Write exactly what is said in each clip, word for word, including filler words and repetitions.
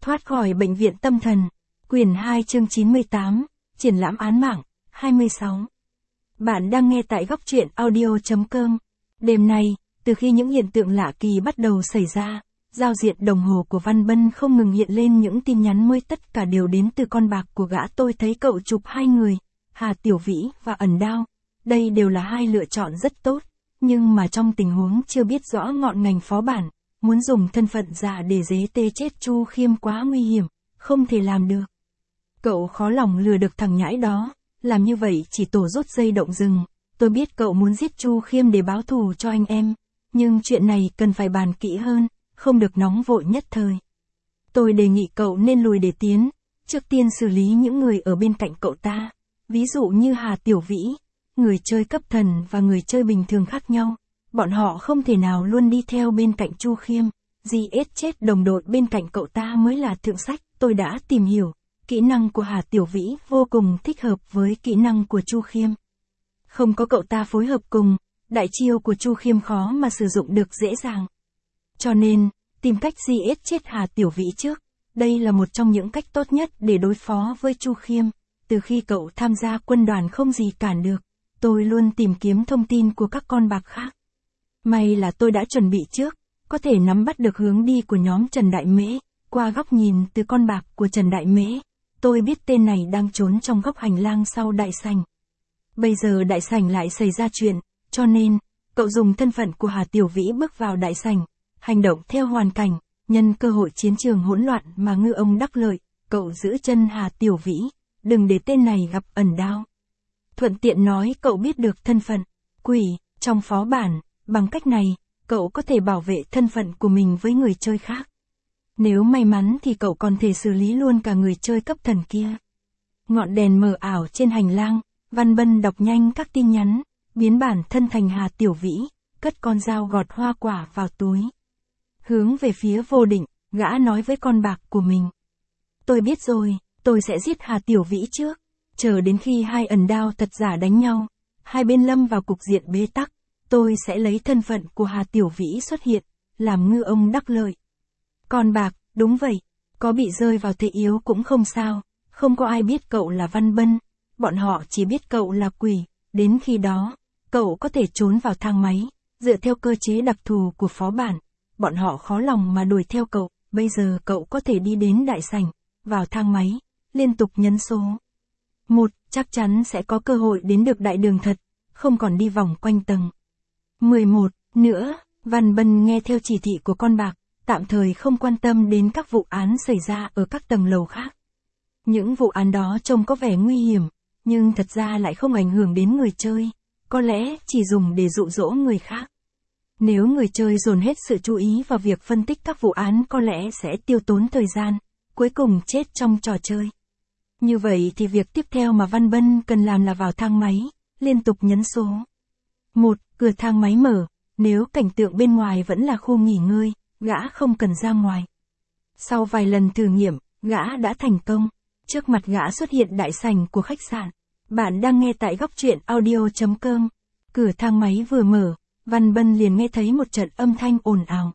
Thoát khỏi bệnh viện tâm thần. Quyển hai chương chín mươi tám, triển lãm án mạng, hai mươi sáu. Bạn đang nghe tại góc truyện audio.com. Đêm nay, từ khi những hiện tượng lạ kỳ bắt đầu xảy ra, giao diện đồng hồ của Văn Bân không ngừng hiện lên những tin nhắn mới, tất cả đều đến từ con bạc của gã. Tôi thấy cậu chụp hai người, Hà Tiểu Vĩ và Ẩn Đao. Đây đều là hai lựa chọn rất tốt, nhưng mà trong tình huống chưa biết rõ ngọn ngành phó bản, muốn dùng thân phận giả để dế tê chết Chu Khiêm quá nguy hiểm, không thể làm được. Cậu khó lòng lừa được thằng nhãi đó, làm như vậy chỉ tổ rút dây động rừng. Tôi biết cậu muốn giết Chu Khiêm để báo thù cho anh em, nhưng chuyện này cần phải bàn kỹ hơn, không được nóng vội nhất thời. Tôi đề nghị cậu nên lùi để tiến, trước tiên xử lý những người ở bên cạnh cậu ta, ví dụ như Hà Tiểu Vĩ. Người chơi cấp thần và người chơi bình thường khác nhau, bọn họ không thể nào luôn đi theo bên cạnh Chu Khiêm, giết chết đồng đội bên cạnh cậu ta mới là thượng sách. Tôi đã tìm hiểu, kỹ năng của Hà Tiểu Vĩ vô cùng thích hợp với kỹ năng của Chu Khiêm. Không có cậu ta phối hợp cùng, đại chiêu của Chu Khiêm khó mà sử dụng được dễ dàng. Cho nên, tìm cách giết chết Hà Tiểu Vĩ trước, đây là một trong những cách tốt nhất để đối phó với Chu Khiêm. Từ khi cậu tham gia quân đoàn không gì cản được, tôi luôn tìm kiếm thông tin của các con bạc khác. May là tôi đã chuẩn bị trước, có thể nắm bắt được hướng đi của nhóm Trần Đại Mễ. Qua góc nhìn từ con bạc của Trần Đại Mễ, tôi biết tên này đang trốn trong góc hành lang sau đại sảnh. Bây giờ đại sảnh lại xảy ra chuyện, cho nên, cậu dùng thân phận của Hà Tiểu Vĩ bước vào đại sảnh, hành động theo hoàn cảnh, nhân cơ hội chiến trường hỗn loạn mà ngư ông đắc lợi, cậu giữ chân Hà Tiểu Vĩ, đừng để tên này gặp Ẩn Đao. Thuận tiện nói cậu biết được thân phận quỷ trong phó bản, bằng cách này, cậu có thể bảo vệ thân phận của mình với người chơi khác. Nếu may mắn thì cậu còn thể xử lý luôn cả người chơi cấp thần kia. Ngọn đèn mờ ảo trên hành lang, Văn Bân đọc nhanh các tin nhắn, biến bản thân thành Hà Tiểu Vĩ, cất con dao gọt hoa quả vào túi. Hướng về phía Vô Định, gã nói với con bạc của mình. Tôi biết rồi, tôi sẽ giết Hà Tiểu Vĩ trước. Chờ đến khi hai Ẩn Đao thật giả đánh nhau, hai bên lâm vào cục diện bế tắc, tôi sẽ lấy thân phận của Hà Tiểu Vĩ xuất hiện, làm ngư ông đắc lợi. Con bạc, đúng vậy, có bị rơi vào thế yếu cũng không sao, không có ai biết cậu là Văn Bân, bọn họ chỉ biết cậu là quỷ, đến khi đó, cậu có thể trốn vào thang máy, dựa theo cơ chế đặc thù của phó bản, bọn họ khó lòng mà đuổi theo cậu. Bây giờ cậu có thể đi đến đại sảnh, vào thang máy, liên tục nhấn số một, chắc chắn sẽ có cơ hội đến được đại đường thật, không còn đi vòng quanh tầng mười một nữa. Văn Bân nghe theo chỉ thị của con bạc, tạm thời không quan tâm đến các vụ án xảy ra ở các tầng lầu khác. Những vụ án đó trông có vẻ nguy hiểm, nhưng thật ra lại không ảnh hưởng đến người chơi, có lẽ chỉ dùng để dụ dỗ người khác. Nếu người chơi dồn hết sự chú ý vào việc phân tích các vụ án có lẽ sẽ tiêu tốn thời gian, cuối cùng chết trong trò chơi. Như vậy thì việc tiếp theo mà Văn Bân cần làm là vào thang máy, liên tục nhấn số một, cửa thang máy mở, nếu cảnh tượng bên ngoài vẫn là khu nghỉ ngơi, gã không cần ra ngoài. Sau vài lần thử nghiệm, gã đã thành công, trước mặt gã xuất hiện đại sảnh của khách sạn. Bạn đang nghe tại góc truyện audio.com. Cửa thang máy vừa mở, Văn Bân liền nghe thấy một trận âm thanh ồn ào.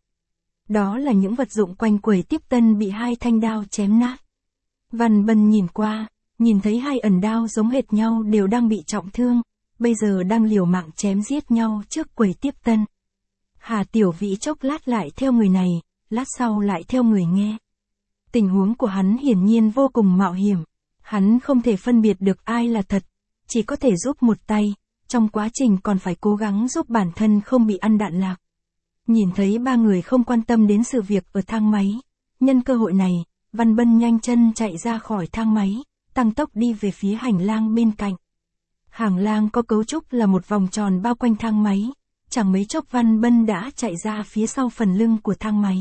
Đó là những vật dụng quanh quầy tiếp tân bị hai thanh đao chém nát. Văn Bân nhìn qua, nhìn thấy hai Ẩn Đao giống hệt nhau đều đang bị trọng thương, bây giờ đang liều mạng chém giết nhau trước quầy tiếp tân. Hà Tiểu Vĩ chốc lát lại theo người này, lát sau lại theo người nghe. Tình huống của hắn hiển nhiên vô cùng mạo hiểm, hắn không thể phân biệt được ai là thật, chỉ có thể giúp một tay, trong quá trình còn phải cố gắng giúp bản thân không bị ăn đạn lạc. Nhìn thấy ba người không quan tâm đến sự việc ở thang máy, nhân cơ hội này, Văn Bân nhanh chân chạy ra khỏi thang máy, tăng tốc đi về phía hành lang bên cạnh. Hành lang có cấu trúc là một vòng tròn bao quanh thang máy, chẳng mấy chốc Văn Bân đã chạy ra phía sau phần lưng của thang máy.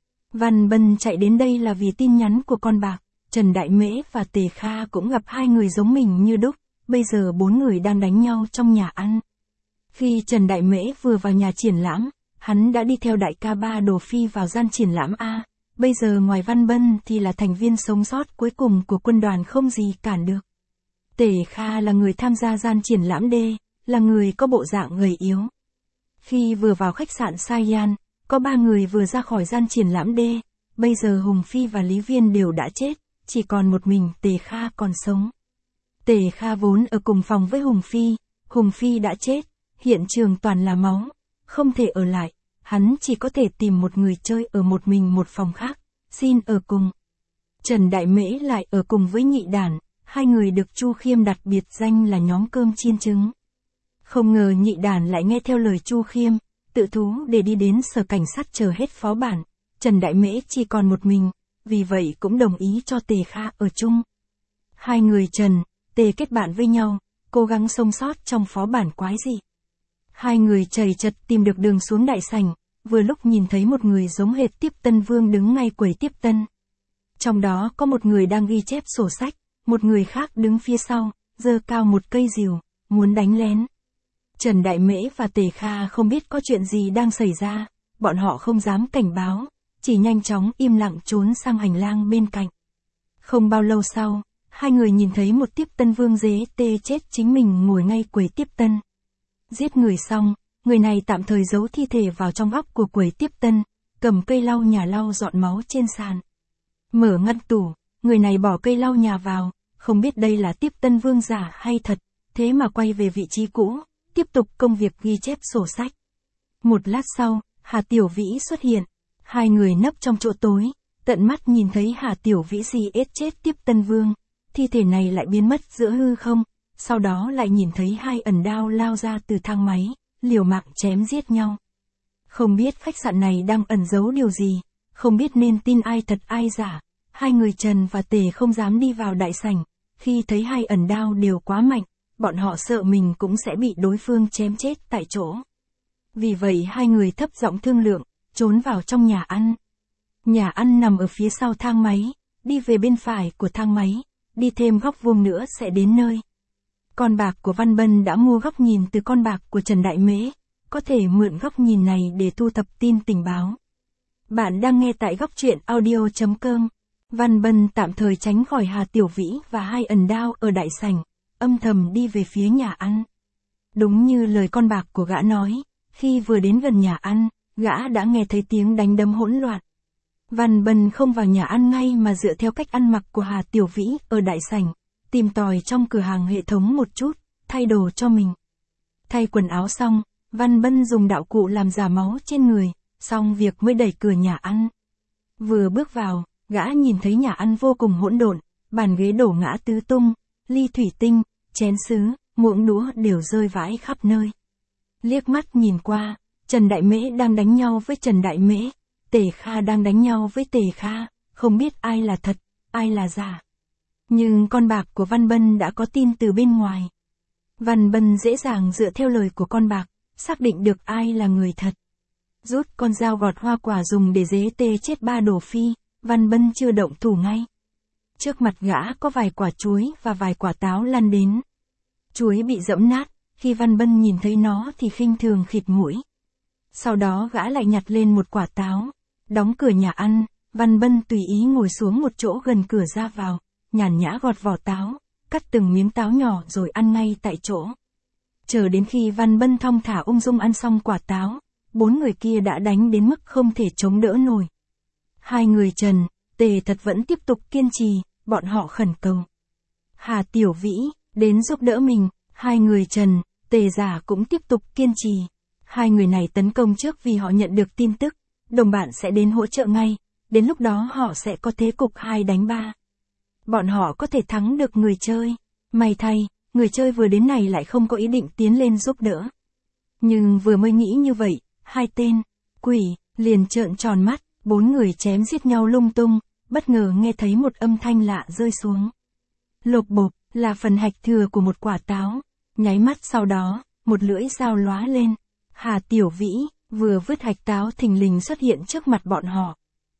Văn Bân chạy đến đây là vì tin nhắn của con bạc, Trần Đại Mễ và Tề Kha cũng gặp hai người giống mình như đúc, bây giờ bốn người đang đánh nhau trong nhà ăn. Khi Trần Đại Mễ vừa vào nhà triển lãm, hắn đã đi theo đại ca Ba Đồ Phi vào gian triển lãm A, bây giờ ngoài Văn Bân thì là thành viên sống sót cuối cùng của quân đoàn không gì cản được. Tề Kha là người tham gia gian triển lãm D, là người có bộ dạng gầy yếu. Khi vừa vào khách sạn Saiyan, có ba người vừa ra khỏi gian triển lãm D, bây giờ Hùng Phi và Lý Viên đều đã chết, chỉ còn một mình Tề Kha còn sống. Tề Kha vốn ở cùng phòng với Hùng Phi, Hùng Phi đã chết, hiện trường toàn là máu, không thể ở lại, hắn chỉ có thể tìm một người chơi ở một mình một phòng khác, xin ở cùng. Trần Đại Mễ lại ở cùng với Nhị Đản, hai người được Chu Khiêm đặt biệt danh là nhóm cơm chiên trứng. Không ngờ Nhị Đản lại nghe theo lời Chu Khiêm, tự thú để đi đến sở cảnh sát chờ hết phó bản, Trần Đại Mễ chỉ còn một mình, vì vậy cũng đồng ý cho Tề Kha ở chung. Hai người Trần, Tề kết bạn với nhau, cố gắng sống sót trong phó bản quái dị. Hai người chầy chật tìm được đường xuống đại sảnh, vừa lúc nhìn thấy một người giống hệt Tiếp Tân Vương đứng ngay quầy tiếp tân. Trong đó có một người đang ghi chép sổ sách, một người khác đứng phía sau, giơ cao một cây rìu, muốn đánh lén. Trần Đại Mễ và Tề Kha không biết có chuyện gì đang xảy ra, bọn họ không dám cảnh báo, chỉ nhanh chóng im lặng trốn sang hành lang bên cạnh. Không bao lâu sau, hai người nhìn thấy một Tiếp Tân Vương dế tê chết chính mình ngồi ngay quầy tiếp tân. Giết người xong, người này tạm thời giấu thi thể vào trong góc của quầy tiếp tân, cầm cây lau nhà lau dọn máu trên sàn. Mở ngăn tủ, người này bỏ cây lau nhà vào, không biết đây là Tiếp Tân Vương giả hay thật, thế mà quay về vị trí cũ, tiếp tục công việc ghi chép sổ sách. Một lát sau, Hà Tiểu Vĩ xuất hiện, hai người nấp trong chỗ tối, tận mắt nhìn thấy Hà Tiểu Vĩ di ết chết Tiếp Tân Vương, thi thể này lại biến mất giữa hư không, sau đó lại nhìn thấy hai ẩn đao lao ra từ thang máy, liều mạng chém giết nhau. Không biết khách sạn này đang ẩn giấu điều gì, không biết nên tin ai thật ai giả, hai người Trần và Tề không dám đi vào đại sảnh, khi thấy hai ẩn đao đều quá mạnh, bọn họ sợ mình cũng sẽ bị đối phương chém chết tại chỗ. Vì vậy hai người thấp giọng thương lượng, trốn vào trong nhà ăn. Nhà ăn nằm ở phía sau thang máy, đi về bên phải của thang máy, đi thêm góc vuông nữa sẽ đến nơi. Con bạc của Văn Bân đã mua góc nhìn từ con bạc của Trần Đại Mễ, có thể mượn góc nhìn này để thu thập tin tình báo. Bạn đang nghe tại góc truyện audio chấm com. Văn Bân tạm thời tránh khỏi Hà Tiểu Vĩ và hai ẩn đao ở đại sảnh, âm thầm đi về phía nhà ăn. Đúng như lời con bạc của gã nói, khi vừa đến gần nhà ăn, gã đã nghe thấy tiếng đánh đấm hỗn loạn. Văn Bân không vào nhà ăn ngay mà dựa theo cách ăn mặc của Hà Tiểu Vĩ ở đại sảnh, tìm tòi trong cửa hàng hệ thống một chút, thay đồ cho mình. Thay quần áo xong, Văn Bân dùng đạo cụ làm giả máu trên người, xong việc mới đẩy cửa nhà ăn. Vừa bước vào, gã nhìn thấy nhà ăn vô cùng hỗn độn, bàn ghế đổ ngã tứ tung, ly thủy tinh, chén sứ, muỗng đũa đều rơi vãi khắp nơi. Liếc mắt nhìn qua, Trần Đại Mễ đang đánh nhau với Trần Đại Mễ, Tề Kha đang đánh nhau với Tề Kha, không biết ai là thật, ai là giả. Nhưng con bạc của Văn Bân đã có tin từ bên ngoài. Văn Bân dễ dàng dựa theo lời của con bạc, xác định được ai là người thật. Rút con dao gọt hoa quả dùng để dế tê chết ba đồ phi, Văn Bân chưa động thủ ngay. Trước mặt gã có vài quả chuối và vài quả táo lăn đến. Chuối bị dẫm nát, khi Văn Bân nhìn thấy nó thì khinh thường khịt mũi. Sau đó gã lại nhặt lên một quả táo, đóng cửa nhà ăn, Văn Bân tùy ý ngồi xuống một chỗ gần cửa ra vào, nhàn nhã gọt vỏ táo, cắt từng miếng táo nhỏ rồi ăn ngay tại chỗ. Chờ đến khi Văn Bân thong thả ung dung ăn xong quả táo, bốn người kia đã đánh đến mức không thể chống đỡ nổi. Hai người Trần, Tề thật vẫn tiếp tục kiên trì, bọn họ khẩn cầu. Hà Tiểu Vĩ, đến giúp đỡ mình, hai người Trần, Tề giả cũng tiếp tục kiên trì. Hai người này tấn công trước vì họ nhận được tin tức, đồng bạn sẽ đến hỗ trợ ngay, đến lúc đó họ sẽ có thế cục hai đánh ba. Bọn họ có thể thắng được người chơi. May thay, người chơi vừa đến này lại không có ý định tiến lên giúp đỡ. Nhưng vừa mới nghĩ như vậy, hai tên quỷ liền trợn tròn mắt, bốn người chém giết nhau lung tung, bất ngờ nghe thấy một âm thanh lạ rơi xuống. Lộp bộp, là phần hạch thừa của một quả táo. Nháy mắt sau đó, một lưỡi dao lóa lên. Hà Tiểu Vĩ vừa vứt hạch táo thình lình xuất hiện trước mặt bọn họ.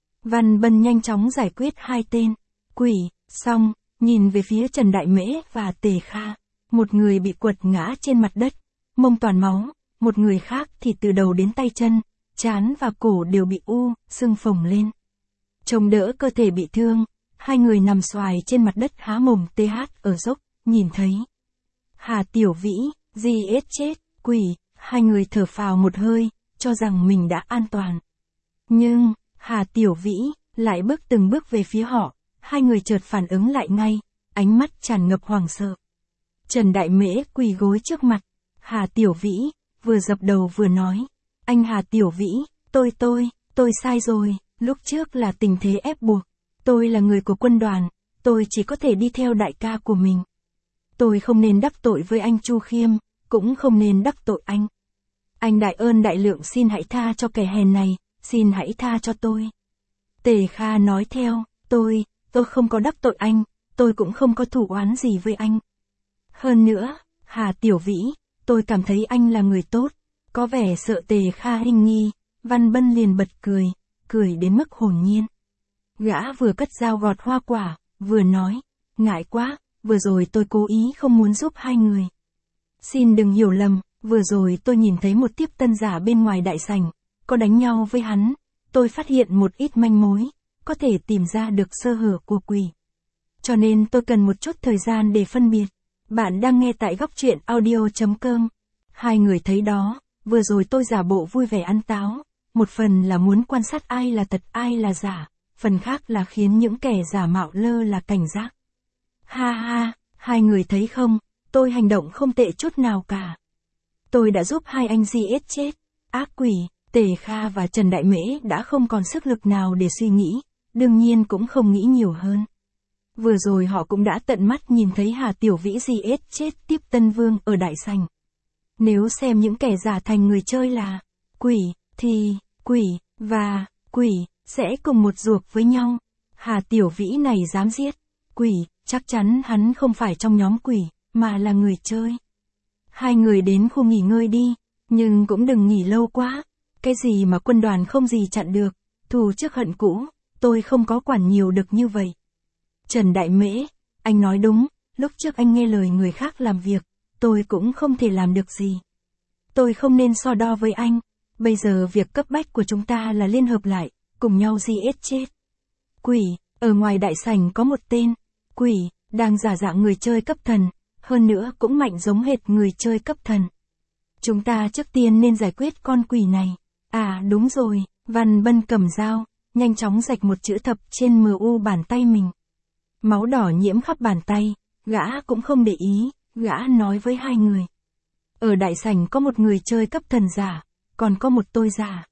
Văn Bân nhanh chóng giải quyết hai tên quỷ, xong, nhìn về phía Trần Đại Mễ và Tề Kha. Một người bị quật ngã trên mặt đất, mông toàn máu, một người khác thì từ đầu đến tay chân, trán và cổ đều bị u, sưng phồng lên. Chống đỡ cơ thể bị thương, hai người nằm xoài trên mặt đất há mồm tê hát ở dốc, nhìn thấy. Hà Tiểu Vĩ, di ết chết, quỷ, hai người thở phào một hơi, cho rằng mình đã an toàn. Nhưng, Hà Tiểu Vĩ, lại bước từng bước về phía họ, hai người chợt phản ứng lại ngay, ánh mắt tràn ngập hoảng sợ. Trần Đại Mễ quỳ gối trước mặt, Hà Tiểu Vĩ, vừa dập đầu vừa nói, anh Hà Tiểu Vĩ, tôi tôi, tôi sai rồi, lúc trước là tình thế ép buộc, tôi là người của quân đoàn, tôi chỉ có thể đi theo đại ca của mình. Tôi không nên đắc tội với anh Chu Khiêm, cũng không nên đắc tội anh. Anh đại ơn đại lượng, xin hãy tha cho kẻ hèn này, xin hãy tha cho tôi. Tề Kha nói theo, tôi, tôi không có đắc tội anh, tôi cũng không có thù oán gì với anh. Hơn nữa, Hà Tiểu Vĩ, tôi cảm thấy anh là người tốt. Có vẻ sợ Tề Kha hình nghi, Văn Bân liền bật cười, cười đến mức hồn nhiên. Gã vừa cất dao gọt hoa quả, vừa nói, ngại quá, vừa rồi tôi cố ý không muốn giúp hai người. Xin đừng hiểu lầm, vừa rồi tôi nhìn thấy một tiếp tân giả bên ngoài đại sảnh, có đánh nhau với hắn, tôi phát hiện một ít manh mối, có thể tìm ra được sơ hở của quỷ. Cho nên tôi cần một chút thời gian để phân biệt. Bạn đang nghe tại góc truyện audio chấm com. Hai người thấy đó, vừa rồi tôi giả bộ vui vẻ ăn táo, một phần là muốn quan sát ai là thật ai là giả, phần khác là khiến những kẻ giả mạo lơ là cảnh giác. Ha ha, hai người thấy không, tôi hành động không tệ chút nào cả. Tôi đã giúp hai anh giết chết ác quỷ. Tề Kha và Trần Đại Mễ đã không còn sức lực nào để suy nghĩ, đương nhiên cũng không nghĩ nhiều hơn. Vừa rồi họ cũng đã tận mắt nhìn thấy Hà Tiểu Vĩ giết chết Tiếp Tân Vương ở đại sảnh. Nếu xem những kẻ giả thành người chơi là quỷ, thì quỷ và quỷ sẽ cùng một ruột với nhau. Hà Tiểu Vĩ này dám giết quỷ, chắc chắn hắn không phải trong nhóm quỷ, mà là người chơi. Hai người đến khu nghỉ ngơi đi, nhưng cũng đừng nghỉ lâu quá. Cái gì mà quân đoàn không gì chặn được, thù trước hận cũ, tôi không có quản nhiều được như vậy. Trần Đại Mễ, anh nói đúng, lúc trước anh nghe lời người khác làm việc, tôi cũng không thể làm được gì. Tôi không nên so đo với anh, bây giờ việc cấp bách của chúng ta là liên hợp lại, cùng nhau giết chết quỷ. Ở ngoài đại sảnh có một tên quỷ, đang giả dạng người chơi cấp thần, hơn nữa cũng mạnh giống hệt người chơi cấp thần. Chúng ta trước tiên nên giải quyết con quỷ này. À đúng rồi, Văn Bân cầm dao, nhanh chóng rạch một chữ thập trên mờ u bàn tay mình. Máu đỏ nhiễm khắp bàn tay, gã cũng không để ý, gã nói với hai người. Ở đại sảnh có một người chơi cấp thần giả, còn có một tôi giả.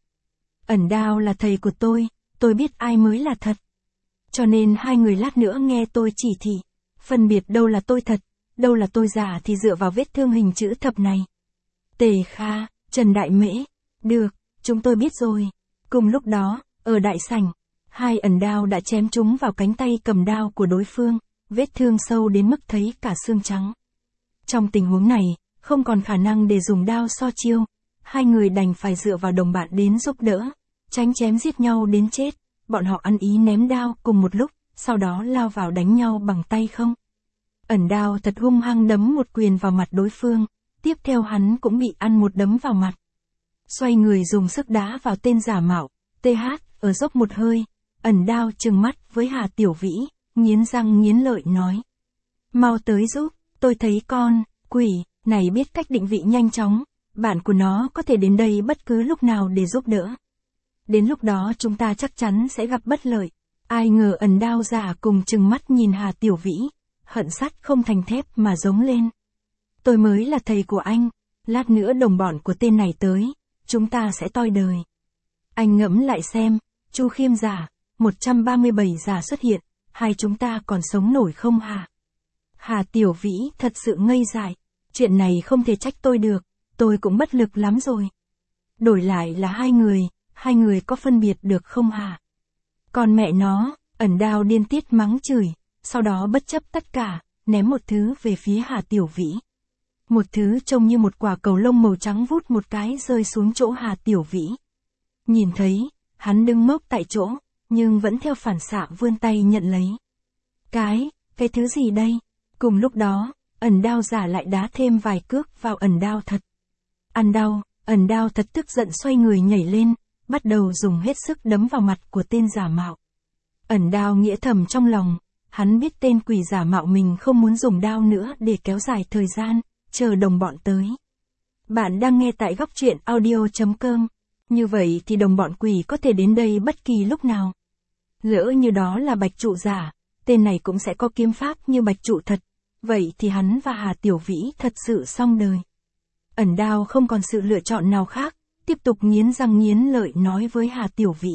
Ẩn Đao là thầy của tôi, tôi biết ai mới là thật. Cho nên hai người lát nữa nghe tôi chỉ thị, phân biệt đâu là tôi thật, đâu là tôi giả thì dựa vào vết thương hình chữ thập này. Tề Kha, Trần Đại Mễ, được, chúng tôi biết rồi. Cùng lúc đó, ở đại sảnh, hai ẩn đao đã chém trúng vào cánh tay cầm đao của đối phương, vết thương sâu đến mức thấy cả xương trắng. Trong tình huống này, không còn khả năng để dùng đao so chiêu, hai người đành phải dựa vào đồng bạn đến giúp đỡ, tránh chém giết nhau đến chết. Bọn họ ăn ý ném đao cùng một lúc, sau đó lao vào đánh nhau bằng tay không. Ẩn Đao thật hung hăng đấm một quyền vào mặt đối phương, tiếp theo hắn cũng bị ăn một đấm vào mặt. Xoay người dùng sức đá vào tên giả mạo, tê hát, ở dốc một hơi. Ẩn Đao trừng mắt với Hà Tiểu Vĩ, nghiến răng nghiến lợi nói. Mau tới giúp, tôi thấy con quỷ này biết cách định vị nhanh chóng, bạn của nó có thể đến đây bất cứ lúc nào để giúp đỡ. Đến lúc đó chúng ta chắc chắn sẽ gặp bất lợi. Ai ngờ Ẩn Đao giả cùng trừng mắt nhìn Hà Tiểu Vĩ, hận sắt không thành thép mà giống lên. Tôi mới là thầy của anh, lát nữa đồng bọn của tên này tới, chúng ta sẽ toi đời. Anh ngẫm lại xem, Chu Khiêm giả, một trăm ba mươi bảy giả xuất hiện, hai chúng ta còn sống nổi không hả? Hà Tiểu Vĩ thật sự ngây dại, chuyện này không thể trách tôi được, tôi cũng bất lực lắm rồi. Đổi lại là hai người, hai người có phân biệt được không hả? Còn mẹ nó, Ẩn Đao điên tiết mắng chửi, sau đó bất chấp tất cả, ném một thứ về phía Hà Tiểu Vĩ. Một thứ trông như một quả cầu lông màu trắng vút một cái rơi xuống chỗ Hà Tiểu Vĩ. Nhìn thấy, hắn đứng mốc tại chỗ, nhưng vẫn theo phản xạ vươn tay nhận lấy. Cái, cái thứ gì đây? Cùng lúc đó, Ẩn Đao giả lại đá thêm vài cước vào Ẩn Đao thật. Ăn đau, Ẩn Đao thật tức giận xoay người nhảy lên, bắt đầu dùng hết sức đấm vào mặt của tên giả mạo. Ẩn Đao nghĩa thầm trong lòng, hắn biết tên quỷ giả mạo mình không muốn dùng đao nữa để kéo dài thời gian, chờ đồng bọn tới. Bạn đang nghe tại góc truyện audio chấm com. Như vậy thì đồng bọn quỷ có thể đến đây bất kỳ lúc nào. Lỡ như đó là Bạch Trụ giả, tên này cũng sẽ có kiếm pháp như Bạch Trụ thật. Vậy thì hắn và Hà Tiểu Vĩ thật sự xong đời. Ẩn Đao không còn sự lựa chọn nào khác, tiếp tục nghiến răng nghiến lợi nói với Hà Tiểu Vĩ.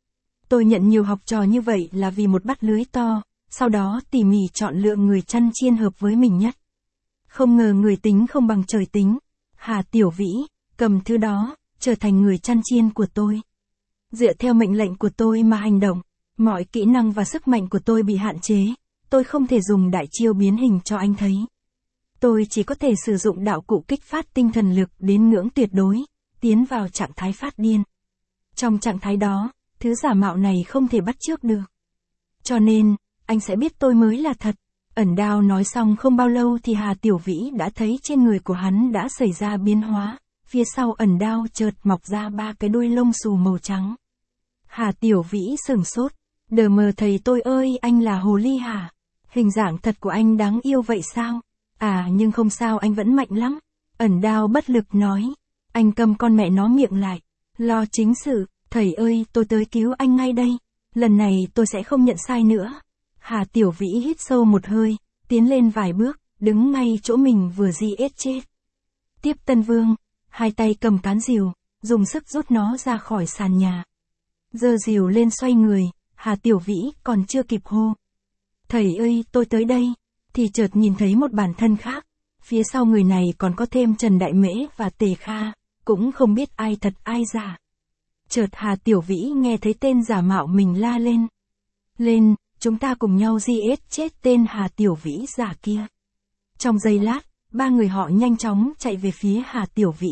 Tôi nhận nhiều học trò như vậy là vì một bát lưới to, sau đó tỉ mỉ chọn lựa người chăn chiên hợp với mình nhất. Không ngờ người tính không bằng trời tính. Hà Tiểu Vĩ, cầm thứ đó, trở thành người chăn chiên của tôi. Dựa theo mệnh lệnh của tôi mà hành động, mọi kỹ năng và sức mạnh của tôi bị hạn chế, tôi không thể dùng đại chiêu biến hình cho anh thấy. Tôi chỉ có thể sử dụng đạo cụ kích phát tinh thần lực đến ngưỡng tuyệt đối, tiến vào trạng thái phát điên. Trong trạng thái đó, thứ giả mạo này không thể bắt chước được. Cho nên, anh sẽ biết tôi mới là thật. Ẩn Đao nói xong không bao lâu thì Hà Tiểu Vĩ đã thấy trên người của hắn đã xảy ra biến hóa, phía sau Ẩn Đao chợt mọc ra ba cái đuôi lông xù màu trắng. Hà Tiểu Vĩ sửng sốt, đờ mờ thầy tôi ơi, anh là hồ ly hả? Hình dạng thật của anh đáng yêu vậy sao? À nhưng không sao, anh vẫn mạnh lắm. Ẩn Đao bất lực nói, anh cầm con mẹ nó miệng lại, lo chính sự, thầy ơi tôi tới cứu anh ngay đây, lần này tôi sẽ không nhận sai nữa. Hà Tiểu Vĩ hít sâu một hơi, tiến lên vài bước, đứng ngay chỗ mình vừa di ết chết. Tiếp Tân Vương, hai tay cầm cán rìu, dùng sức rút nó ra khỏi sàn nhà. Giơ rìu lên xoay người, Hà Tiểu Vĩ còn chưa kịp hô. Thầy ơi tôi tới đây, thì chợt nhìn thấy một bản thân khác. Phía sau người này còn có thêm Trần Đại Mễ và Tề Kha, cũng không biết ai thật ai giả. Chợt Hà Tiểu Vĩ nghe thấy tên giả mạo mình la lên. Lên, chúng ta cùng nhau di ết chết tên Hà Tiểu Vĩ giả kia. Trong giây lát, ba người họ nhanh chóng chạy về phía Hà Tiểu Vĩ.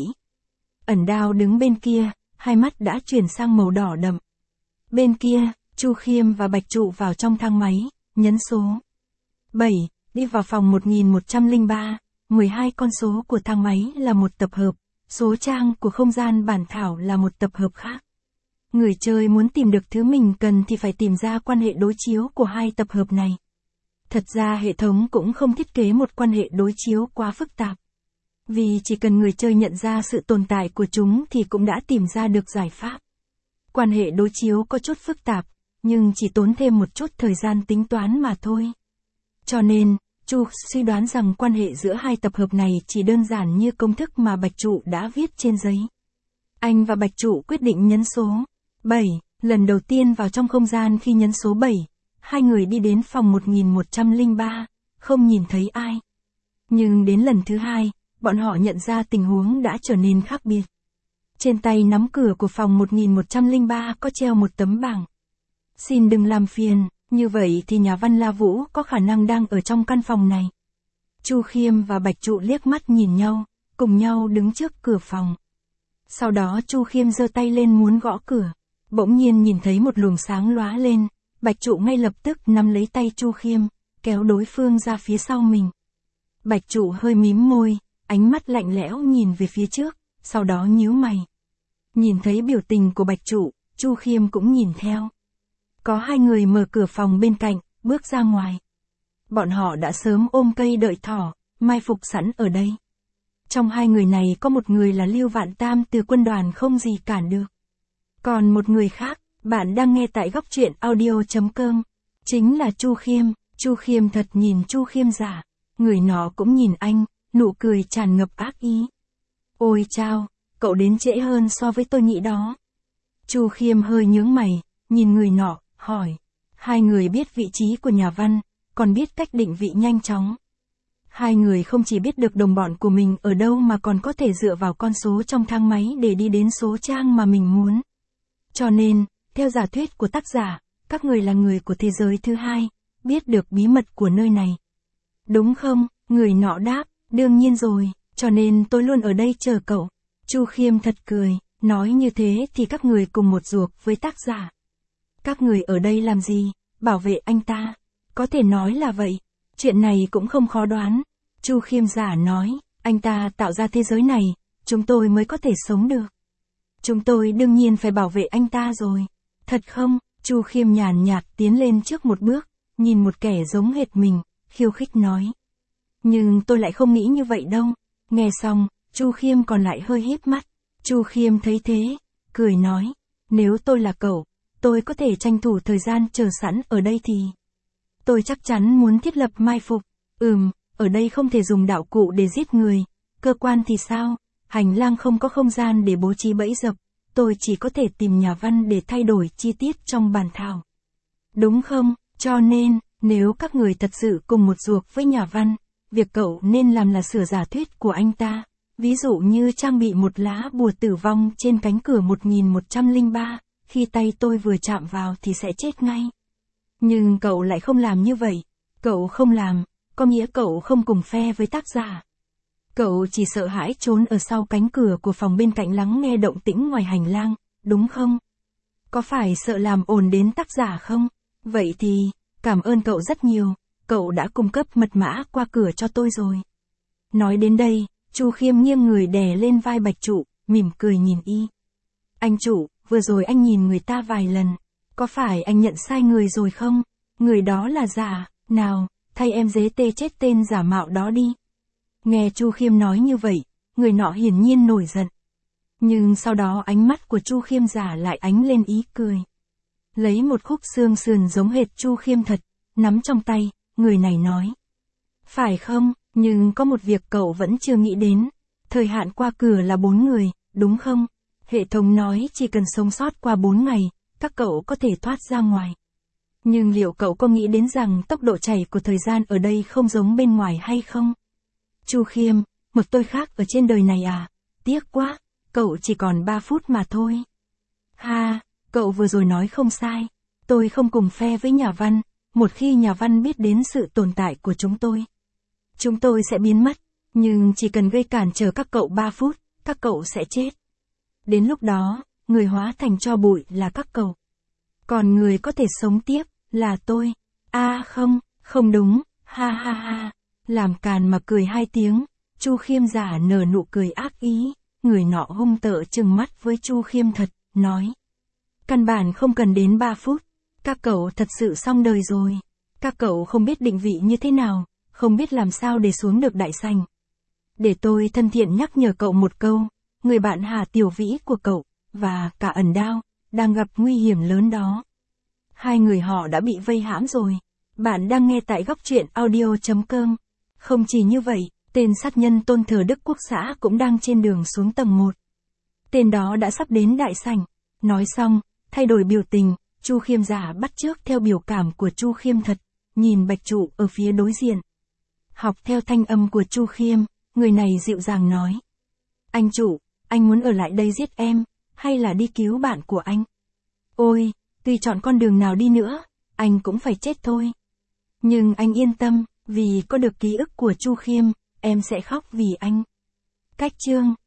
Ẩn Đao đứng bên kia, hai mắt đã chuyển sang màu đỏ đậm. Bên kia, Chu Khiêm và Bạch Trụ vào trong thang máy, nhấn số bảy, đi vào phòng một nghìn một trăm lẻ ba, mười hai con số của thang máy là một tập hợp, số trang của không gian bản thảo là một tập hợp khác. Người chơi muốn tìm được thứ mình cần thì phải tìm ra quan hệ đối chiếu của hai tập hợp này. Thật ra hệ thống cũng không thiết kế một quan hệ đối chiếu quá phức tạp. Vì chỉ cần người chơi nhận ra sự tồn tại của chúng thì cũng đã tìm ra được giải pháp. Quan hệ đối chiếu có chút phức tạp, nhưng chỉ tốn thêm một chút thời gian tính toán mà thôi. Cho nên, Chu suy đoán rằng quan hệ giữa hai tập hợp này chỉ đơn giản như công thức mà Bạch Trụ đã viết trên giấy. Anh và Bạch Trụ quyết định nhấn số bảy, lần đầu tiên vào trong không gian khi nhấn số bảy, hai người đi đến phòng một nghìn một trăm lẻ ba, không nhìn thấy ai. Nhưng đến lần thứ hai, bọn họ nhận ra tình huống đã trở nên khác biệt. Trên tay nắm cửa của phòng một nghìn một trăm lẻ ba có treo một tấm bảng. Xin đừng làm phiền, như vậy thì nhà văn La Vũ có khả năng đang ở trong căn phòng này. Chu Khiêm và Bạch Trụ liếc mắt nhìn nhau, cùng nhau đứng trước cửa phòng. Sau đó Chu Khiêm giơ tay lên muốn gõ cửa. Bỗng nhiên nhìn thấy một luồng sáng lóa lên, Bạch Trụ ngay lập tức nắm lấy tay Chu Khiêm, kéo đối phương ra phía sau mình. Bạch Trụ hơi mím môi, ánh mắt lạnh lẽo nhìn về phía trước, sau đó nhíu mày. Nhìn thấy biểu tình của Bạch Trụ, Chu Khiêm cũng nhìn theo. Có hai người mở cửa phòng bên cạnh, bước ra ngoài. Bọn họ đã sớm ôm cây đợi thỏ, mai phục sẵn ở đây. Trong hai người này có một người là Lưu Vạn Tam từ quân đoàn không gì cản được. Còn một người khác, bạn đang nghe tại góc truyện audio chấm com, chính là Chu Khiêm. Chu Khiêm thật nhìn Chu Khiêm giả, người nọ cũng nhìn anh, nụ cười tràn ngập ác ý. Ôi chao, cậu đến trễ hơn so với tôi nghĩ đó. Chu Khiêm hơi nhướng mày, nhìn người nọ, hỏi. Hai người biết vị trí của nhà văn, còn biết cách định vị nhanh chóng. Hai người không chỉ biết được đồng bọn của mình ở đâu mà còn có thể dựa vào con số trong thang máy để đi đến số trang mà mình muốn. Cho nên, theo giả thuyết của tác giả, các người là người của thế giới thứ hai, biết được bí mật của nơi này. Đúng không? Người nọ đáp, đương nhiên rồi, cho nên tôi luôn ở đây chờ cậu. Chu Khiêm thật cười, nói như thế thì các người cùng một ruột với tác giả. Các người ở đây làm gì? Bảo vệ anh ta. Có thể nói là vậy. Chuyện này cũng không khó đoán. Chu Khiêm giả nói, anh ta tạo ra thế giới này, chúng tôi mới có thể sống được. Chúng tôi đương nhiên phải bảo vệ anh ta rồi. Thật không? Chu Khiêm nhàn nhạt tiến lên trước một bước, nhìn một kẻ giống hệt mình, khiêu khích nói. Nhưng tôi lại không nghĩ như vậy đâu. Nghe xong, Chu Khiêm còn lại hơi híp mắt. Chu Khiêm thấy thế, cười nói, nếu tôi là cậu, tôi có thể tranh thủ thời gian chờ sẵn ở đây thì... Tôi chắc chắn muốn thiết lập mai phục. Ừm, ở đây không thể dùng đạo cụ để giết người. Cơ quan thì sao? Hành lang không có không gian để bố trí bẫy dập. Tôi chỉ có thể tìm nhà văn để thay đổi chi tiết trong bản thảo. Đúng không? Cho nên, nếu các người thật sự cùng một ruột với nhà văn, việc cậu nên làm là sửa giả thuyết của anh ta. Ví dụ như trang bị một lá bùa tử vong trên cánh cửa một nghìn một trăm lẻ ba, khi tay tôi vừa chạm vào thì sẽ chết ngay. Nhưng cậu lại không làm như vậy. Cậu không làm, có nghĩa cậu không cùng phe với tác giả. Cậu chỉ sợ hãi trốn ở sau cánh cửa của phòng bên cạnh lắng nghe động tĩnh ngoài hành lang, đúng không? Có phải sợ làm ồn đến tác giả không? Vậy thì, cảm ơn cậu rất nhiều, cậu đã cung cấp mật mã qua cửa cho tôi rồi. Nói đến đây, Chu Khiêm nghiêng người đè lên vai Bạch Trụ, mỉm cười nhìn y. Anh Trụ, vừa rồi anh nhìn người ta vài lần, có phải anh nhận sai người rồi không? Người đó là giả, nào, thay em dế tê chết tên giả mạo đó đi. Nghe Chu Khiêm nói như vậy, người nọ hiển nhiên nổi giận. Nhưng sau đó ánh mắt của Chu Khiêm giả lại ánh lên ý cười. Lấy một khúc xương sườn giống hệt Chu Khiêm thật, nắm trong tay, người này nói. Phải không, nhưng có một việc cậu vẫn chưa nghĩ đến. Thời hạn qua cửa là bốn người, đúng không? Hệ thống nói chỉ cần sống sót qua bốn ngày, các cậu có thể thoát ra ngoài. Nhưng liệu cậu có nghĩ đến rằng tốc độ chảy của thời gian ở đây không giống bên ngoài hay không? Chu Khiêm, một tôi khác ở trên đời này à? Tiếc quá, cậu chỉ còn ba phút mà thôi. Ha, cậu vừa rồi nói không sai. Tôi không cùng phe với nhà văn, một khi nhà văn biết đến sự tồn tại của chúng tôi. Chúng tôi sẽ biến mất, nhưng chỉ cần gây cản trở các cậu ba phút, các cậu sẽ chết. Đến lúc đó, người hóa thành tro bụi là các cậu. Còn người có thể sống tiếp, là tôi. À không, không đúng, ha ha ha. Làm càn mà cười hai tiếng, Chu Khiêm giả nở nụ cười ác ý, người nọ hung tợn trừng mắt với Chu Khiêm thật, nói. Căn bản không cần đến ba phút, các cậu thật sự xong đời rồi. Các cậu không biết định vị như thế nào, không biết làm sao để xuống được đại sảnh. Để tôi thân thiện nhắc nhở cậu một câu, người bạn Hà Tiểu Vĩ của cậu, và cả ẩn đao, đang gặp nguy hiểm lớn đó. Hai người họ đã bị vây hãm rồi. Bạn đang nghe tại góc truyện audio chấm com. Không chỉ như vậy, tên sát nhân Tôn Thừa Đức Quốc xã cũng đang trên đường xuống tầng một. Tên đó đã sắp đến đại sảnh. Nói xong, thay đổi biểu tình, Chu Khiêm giả bắt chước theo biểu cảm của Chu Khiêm thật, nhìn Bạch Trụ ở phía đối diện. Học theo thanh âm của Chu Khiêm, người này dịu dàng nói. Anh Trụ, anh muốn ở lại đây giết em, hay là đi cứu bạn của anh? Ôi, tùy chọn con đường nào đi nữa, anh cũng phải chết thôi. Nhưng anh yên tâm, vì có được ký ức của Chu Khiêm, em sẽ khóc vì anh. Cách chương